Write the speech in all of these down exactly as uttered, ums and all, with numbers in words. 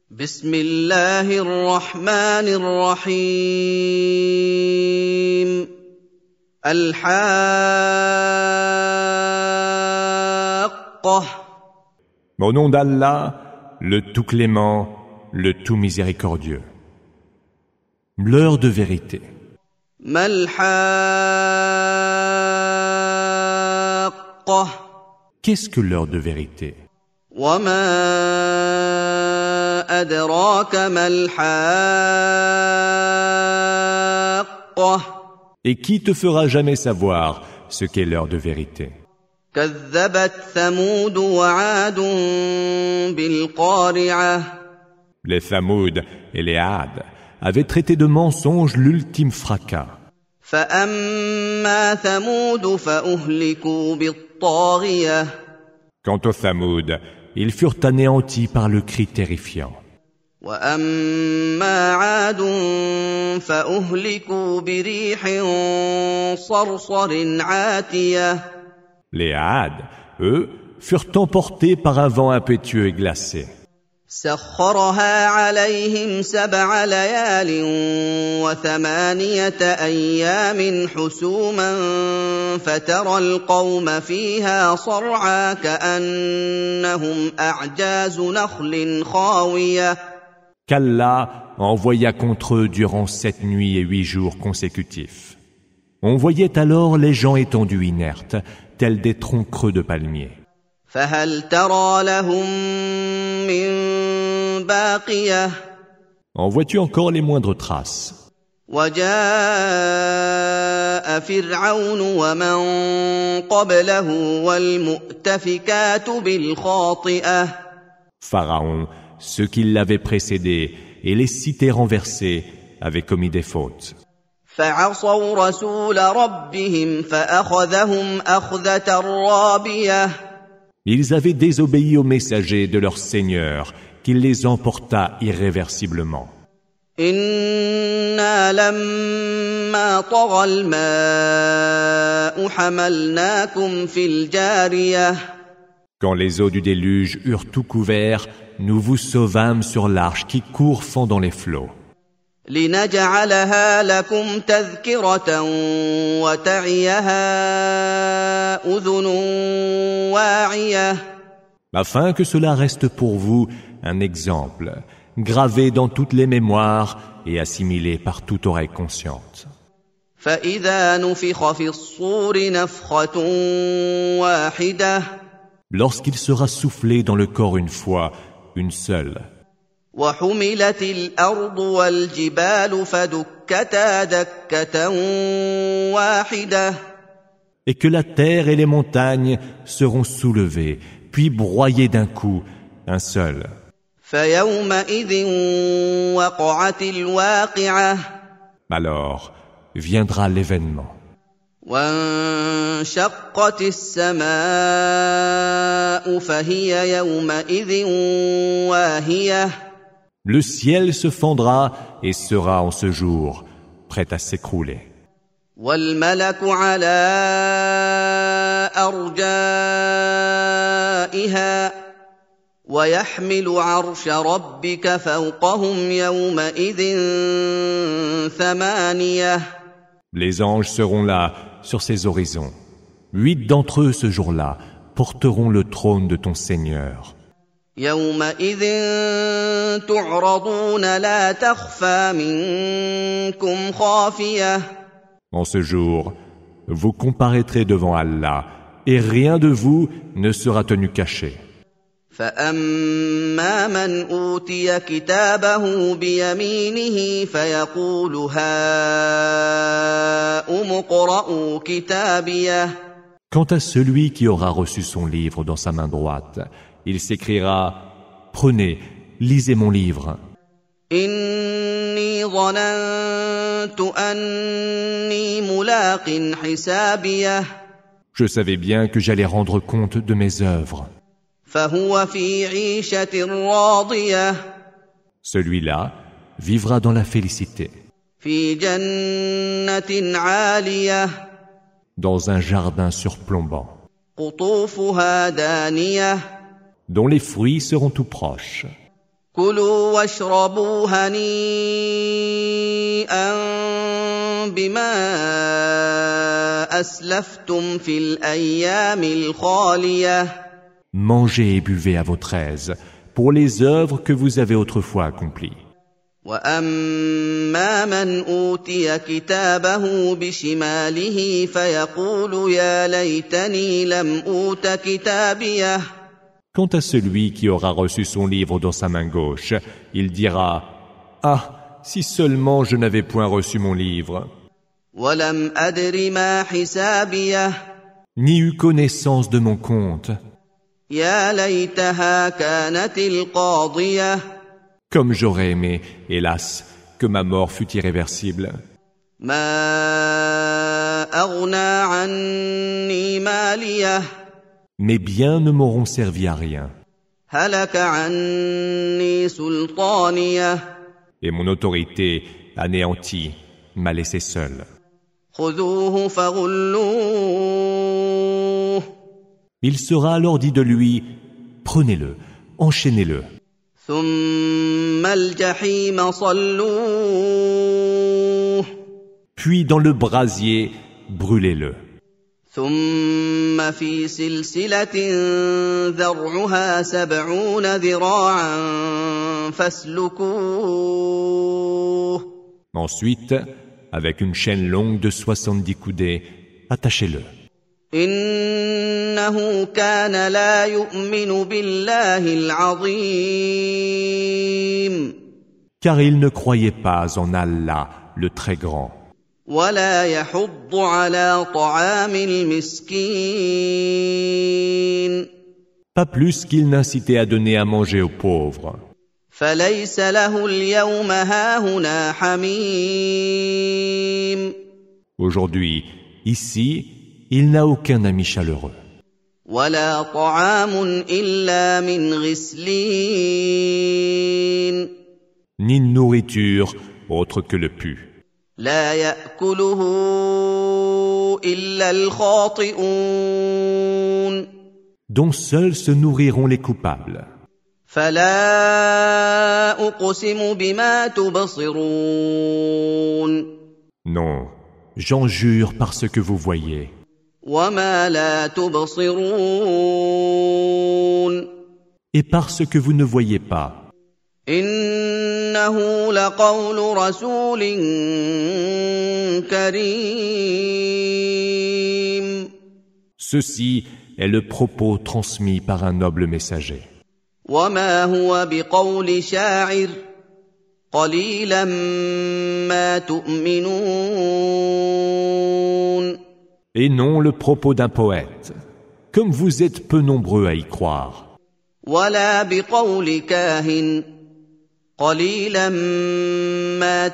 بسم الله الرحمن الرحيم الحاقة. Au nom d'Allah, le tout clément, le tout miséricordieux. L'heure de vérité. ما الحاقة. Qu'est-ce que l'heure de vérité? وما أدراك ما الحاقة. Et qui te fera jamais savoir ce qu'est l'heure de vérité? كذبت ثمود وعاد بالقارعة. Les Thamoud et les Had avaient traité de mensonge l'ultime fracas. فأما ثمود فأهلكوا بالطاغية. Quant aux Thamoud, ils furent anéantis par le cri terrifiant. وأما عاد فأهلكوا بريح صرصر عاتية. Les Had, eux, furent emportés par un vent impétueux et glacé. سخرها عليهم سبع ليال وثمانية أيام حسوما فترى القوم فيها صرعى كأنهم أعجاز نخل خاوية. Qu'Allah envoya contre eux durant sept nuits et huit jours consécutifs. On voyait alors les gens étendus inertes, tels des troncs creux de palmiers. فهل ترى لهم من باقية. En vois-tu encore les moindres traces? وجاء فرعون ومن قبله والمؤتفكات بالخاطئة. Pharaon, ceux qui l'avaient précédé et les cités renversées avaient commis des fautes. فعصوا رسول ربهم فأخذهم أخذة رابية. Ils avaient désobéi aux messagers de leur Seigneur, qui les emporta irréversiblement. إنا لما طغى الماء حملناكم في الجارية. Quand les eaux du déluge eurent tout couvert, nous vous sauvâmes sur l'arche qui court fendant les flots. لنجعلها لكم تذكرة وتعيها أذن واعية. Afin que cela reste pour vous un exemple, gravé dans toutes les mémoires et assimilé par toute oreille consciente. فإذا نفخ في الصور نفخة واحدة. Lorsqu'il sera soufflé dans le corps une fois, une seule. وحملت الأرض والجبال فدكتا دكة واحدة. Et que la terre et les montagnes seront soulevées, puis broyées d'un coup, un seul. فيومئذ وقعت الواقعة. Alors viendra l'événement. وانشقت السماء فهي يومئذ واهية. Le ciel se fendra et sera en ce jour prêt à s'écrouler. والملك على أرجائها ويحمل عرش ربك فوقهم يومئذ ثمانية. Les anges seront là sur ces horizons. Huit d'entre eux ce jour-là porteront le trône de ton Seigneur. يومئذ تعرضون لا تخفى منكم خافية. En ce jour, vous comparaîtrez devant Allah et rien de vous ne sera tenu caché. فأما من أوتي كتابه بيمينه فيقول هاؤم اقرءوا كتابيه. Quant à celui qui aura reçu son livre dans sa main droite, il s'écriera « Prenez, lisez mon livre. » إني ظننت أني ملاق حسابيه. Je savais bien que j'allais rendre compte de mes œuvres. فهو في عيشة راضية. Celui-là vivra dans la félicité. في جنة عالية. Dans un jardin surplombant. قطوفها دانية. Dont les fruits seront tout proches. كلوا واشربوا هنيئا بما أسلفتم في الأيام الخالية. Mangez et buvez à votre aise pour les œuvres que vous avez autrefois accomplies. وَأَمَّا مَنْ أُوتِيَ كِتَابَهُ بِشِمَالِهِ فَيَقُولُ يَا لَيْتَنِي لَمْ أُوتَ كِتَابِيَهْ. Quant à celui qui aura reçu son livre dans sa main gauche, il dira « Ah, si seulement je n'avais point reçu mon livre !» وَلَمْ أَدْرِ مَا حِسَابِيَهْ. Ni eu connaissance de mon compte. يَا لَيْتَهَا كَانَتِ الْقَاضِيَةَ. Comme j'aurais aimé, hélas, que ma mort fût irréversible. مَا أَغْنَىٰ عَنِّي مَالِيَهْ. Mes biens ne m'auront servi à rien. هَلَكَ عَنِّي سُلْطَانِيَهْ. Et mon autorité, anéantie, m'a laissé seul. خُذُوهُ فَغُلُّوهُ. Il sera alors dit de lui, prenez-le, enchaînez-le. ثُمَّ الْجَحِيمَ صَلُّوهُ. Puis dans le brasier, brûlez-le. ثُمَّ فِي سِلْسِلَةٍ ذَرْعُهَا سَبْعُونَ ذِرَاعًا فَاسْلُكُوهُ. Ensuite, avec une chaîne longue de soixante-dix coudées, attachez-le. إِنَّهُ كَانَ لَا يُؤْمِنُ بِاللَّهِ الْعَظِيمِ. Car il ne croyait pas en Allah, le très grand. وَلَا يَحُضُّ عَلَى طَعَامِ الْمِسْكِينِ. Pas plus qu'il n'incitait à donner à manger aux pauvres. فَلَيْسَ لَهُ الْيَوْمَ هَاهُنَا حَمِيمٌ. Aujourd'hui, ici, il n'a aucun ami chaleureux. وَلَا طَعَامٌ إِلَّا مِنْ غِسْلِينٍ. Ni nourriture autre que le pu. لَا يَأْكُلُهُ إِلَّا الْخَاطِئُونَ. Dont seuls se nourriront les coupables. فَلَا أُقْسِمُ بِمَا تُبْصِرُونَ. Non, j'en jure par ce que vous voyez. وَمَا لَا تُبْصِرُونَ. Et par ce que vous ne voyez pas. إِنَّهُ لَقَوْلُ رَسُولٍ كَرِيمٍ. Ceci est le propos transmis par un noble messager. وَمَا هُوَ بِقَوْلِ شَاعِرٍ قَلِيلًا مَا تُؤْمِنُونَ. Et non le propos d'un poète, comme vous êtes peu nombreux à y croire. وَلَا بِقَوْلِ كَاهِنٍ قَلِيلًا مَا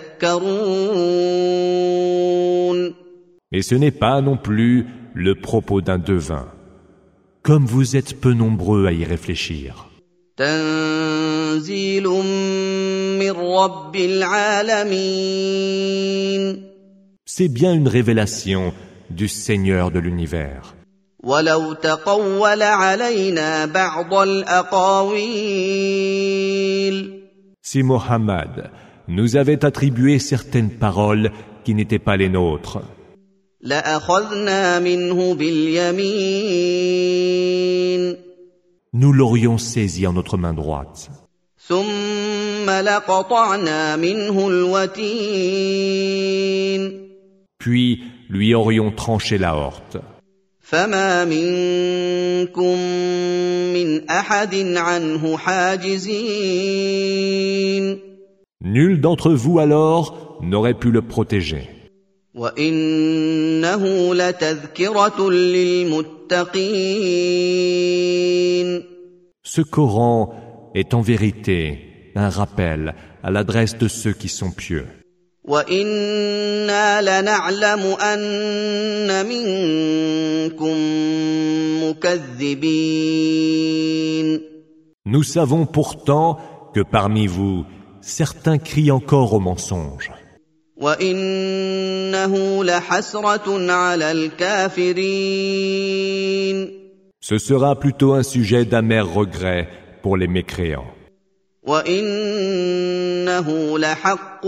تَذَكَّرُونَ. Et ce n'est pas non plus le propos d'un devin, comme vous êtes peu nombreux à y réfléchir. تنزيل من رب العالمين. C'est bien une révélation du Seigneur de l'univers. ولو تقول علينا بعض الأقاويل. Si Mohammed nous avait attribué certaines paroles qui n'étaient pas les nôtres, لأخذنا منه باليمين. nous l'aurions saisi en notre main droite. ثم لقطعنا منه الوتين. Puis lui aurions tranché la horte. فما منكم من أحد عنه حاجزين. Nul d'entre vous alors n'aurait pu le protéger. وإنه لتذكرة للمتقين. Ce Coran est en vérité un rappel à l'adresse de ceux qui sont pieux. وَإِنَّا لَنَعْلَمُ أَنَّ مِنكُم مُّكَذِّبِينَ. Nous savons pourtant que parmi vous, certains crient encore au mensonge. وَإِنَّهُ لَحَسْرَةٌ عَلَى الْكَافِرِينَ. Ce sera plutôt un sujet d'amer regret pour les mécréants. وَإِنَّهُ لَحَقُّ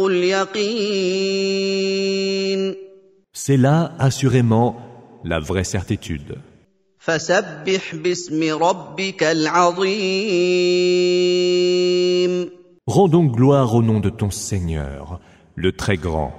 الْيَقِينِ. C'est là, assurément, la vraie certitude. فَسَبِّحْ بِاسْمِ رَبِّكَ الْعَظِيمِ. Rends donc gloire au nom de ton Seigneur, le très grand.